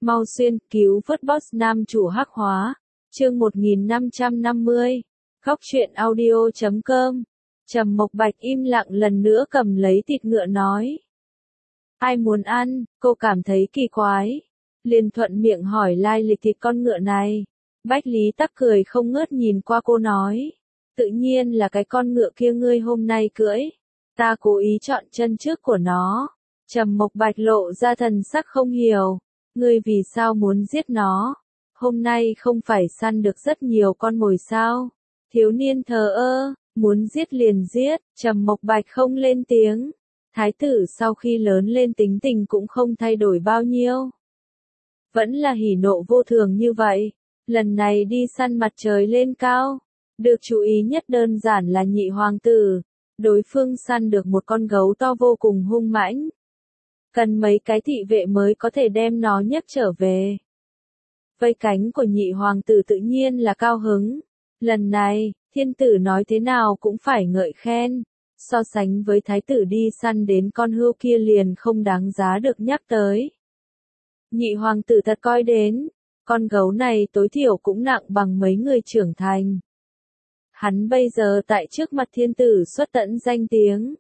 Mau xuyên, cứu vớt boss nam chủ hắc hóa. Chương 1550. Góc truyện audio.com. Trầm Mộc Bạch im lặng lần nữa cầm lấy thịt ngựa nói. Ai muốn ăn, cô cảm thấy kỳ quái. Liền thuận miệng hỏi lai lịch thịt con ngựa này. Bách Lý Tắc cười không ngớt nhìn qua cô nói. Tự nhiên là cái con ngựa kia ngươi hôm nay cưỡi. Ta cố ý chọn chân trước của nó. Trầm Mộc Bạch lộ ra thần sắc không hiểu. Ngươi vì sao muốn giết nó? Hôm nay không phải săn được rất nhiều con mồi sao? Thiếu niên thờ ơ, muốn giết liền giết, Trầm Mộc Bạch không lên tiếng. Thái tử sau khi lớn lên tính tình cũng không thay đổi bao nhiêu. Vẫn là hỉ nộ vô thường như vậy. Lần này đi săn mặt trời lên cao. Được chú ý nhất đơn giản là nhị hoàng tử. Đối phương săn được một con gấu to vô cùng hung mãnh. Cần mấy cái thị vệ mới có thể đem nó nhấc trở về. Vây cánh của nhị hoàng tử tự nhiên là cao hứng. Lần này, thiên tử nói thế nào cũng phải ngợi khen. So sánh với thái tử đi săn đến con hươu kia liền không đáng giá được nhắc tới. Nhị hoàng tử thật coi đến, con gấu này tối thiểu cũng nặng bằng mấy người trưởng thành. Hắn bây giờ tại trước mặt thiên tử xuất tận danh tiếng.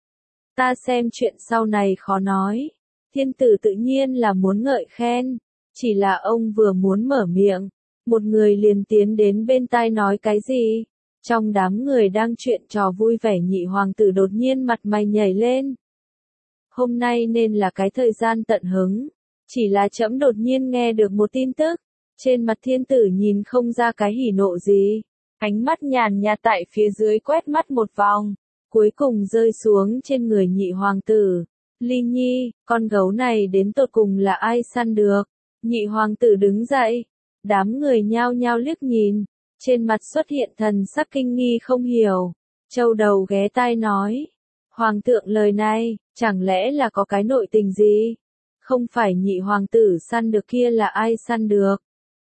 Ta xem chuyện sau này khó nói. Thiên tử tự nhiên là muốn ngợi khen. Chỉ là ông vừa muốn mở miệng. Một người liền tiến đến bên tai nói cái gì. Trong đám người đang chuyện trò vui vẻ nhị hoàng tử đột nhiên mặt mày nhảy lên. Hôm nay nên là cái thời gian tận hứng. Chỉ là trẫm đột nhiên nghe được một tin tức. Trên mặt thiên tử nhìn không ra cái hỉ nộ gì. Ánh mắt nhàn nhạt tại phía dưới quét mắt một vòng. Cuối cùng rơi xuống trên người nhị hoàng tử. Ly Nhi, con gấu này đến tột cùng là ai săn được? Nhị hoàng tử đứng dậy. Đám người nhao nhao liếc nhìn. Trên mặt xuất hiện thần sắc kinh nghi không hiểu. Châu đầu ghé tai nói. Hoàng thượng lời này, chẳng lẽ là có cái nội tình gì? Không phải nhị hoàng tử săn được kia là ai săn được?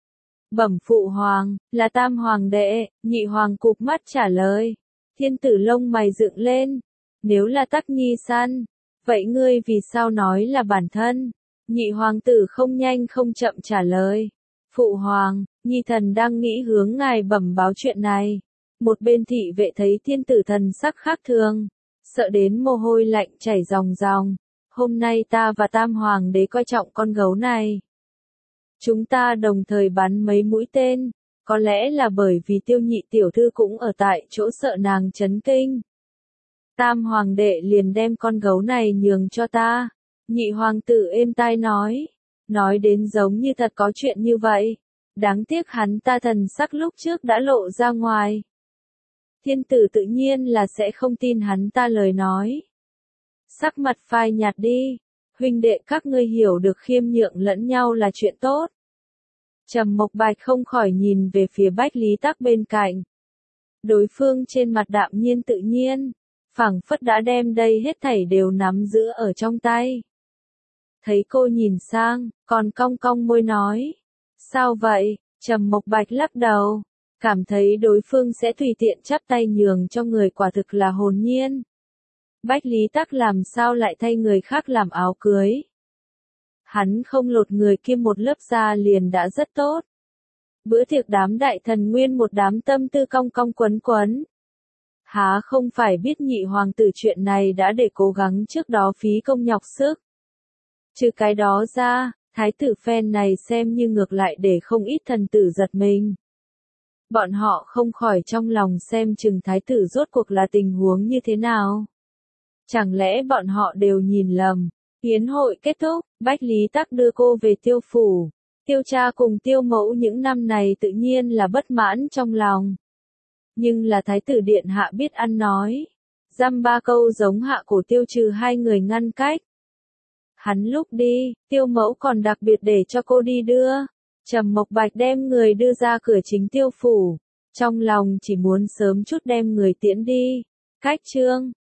Bẩm phụ hoàng, là tam hoàng đệ, nhị hoàng cụp mắt trả lời. Thiên tử lông mày dựng lên. Nếu là Tắc Nhi săn, vậy ngươi vì sao nói là bản thân? Nhị hoàng tử không nhanh không chậm trả lời. Phụ hoàng, Nhi thần đang nghĩ hướng ngài bẩm báo chuyện này. Một bên thị vệ thấy thiên tử thần sắc khác thường. Sợ đến mồ hôi lạnh chảy ròng ròng. Hôm nay ta và tam hoàng đế coi trọng con gấu này. Chúng ta đồng thời bắn mấy mũi tên. Có lẽ là bởi vì Tiêu nhị tiểu thư cũng ở tại chỗ sợ nàng chấn kinh. Tam hoàng đệ liền đem con gấu này nhường cho ta. Nhị hoàng tử êm tai nói. Nói đến giống như thật có chuyện như vậy. Đáng tiếc hắn ta thần sắc lúc trước đã lộ ra ngoài. Thiên tử tự nhiên là sẽ không tin hắn ta lời nói. Sắc mặt phai nhạt đi. Huynh đệ các ngươi hiểu được khiêm nhượng lẫn nhau là chuyện tốt. Trầm Mộc Bạch không khỏi nhìn về phía Bách Lý Tắc bên cạnh. Đối phương trên mặt đạm nhiên tự nhiên. Phảng phất đã đem đây hết thảy đều nắm giữ ở trong tay. Thấy cô nhìn sang, còn cong cong môi nói. Sao vậy? Trầm Mộc Bạch lắc đầu. Cảm thấy đối phương sẽ tùy tiện chắp tay nhường cho người quả thực là hồn nhiên. Bách Lý Tắc làm sao lại thay người khác làm áo cưới. Hắn không lột người kia một lớp da liền đã rất tốt. Bữa tiệc đám đại thần nguyên một đám tâm tư cong cong quấn quấn. Há không phải biết nhị hoàng tử chuyện này đã để cố gắng trước đó phí công nhọc sức. Trừ cái đó ra, thái tử phen này xem như ngược lại để không ít thần tử giật mình. Bọn họ không khỏi trong lòng xem chừng thái tử rốt cuộc là tình huống như thế nào. Chẳng lẽ bọn họ đều nhìn lầm. Yến hội kết thúc, Bách Lý Tắc đưa cô về Tiêu phủ. Tiêu cha cùng Tiêu mẫu những năm này tự nhiên là bất mãn trong lòng. Nhưng là thái tử điện hạ biết ăn nói. Dăm ba câu giống hạ cổ Tiêu trừ hai người ngăn cách. Hắn lúc đi, Tiêu mẫu còn đặc biệt để cho cô đi đưa. Trầm Mộc Bạch đem người đưa ra cửa chính Tiêu phủ. Trong lòng chỉ muốn sớm chút đem người tiễn đi. Cách chương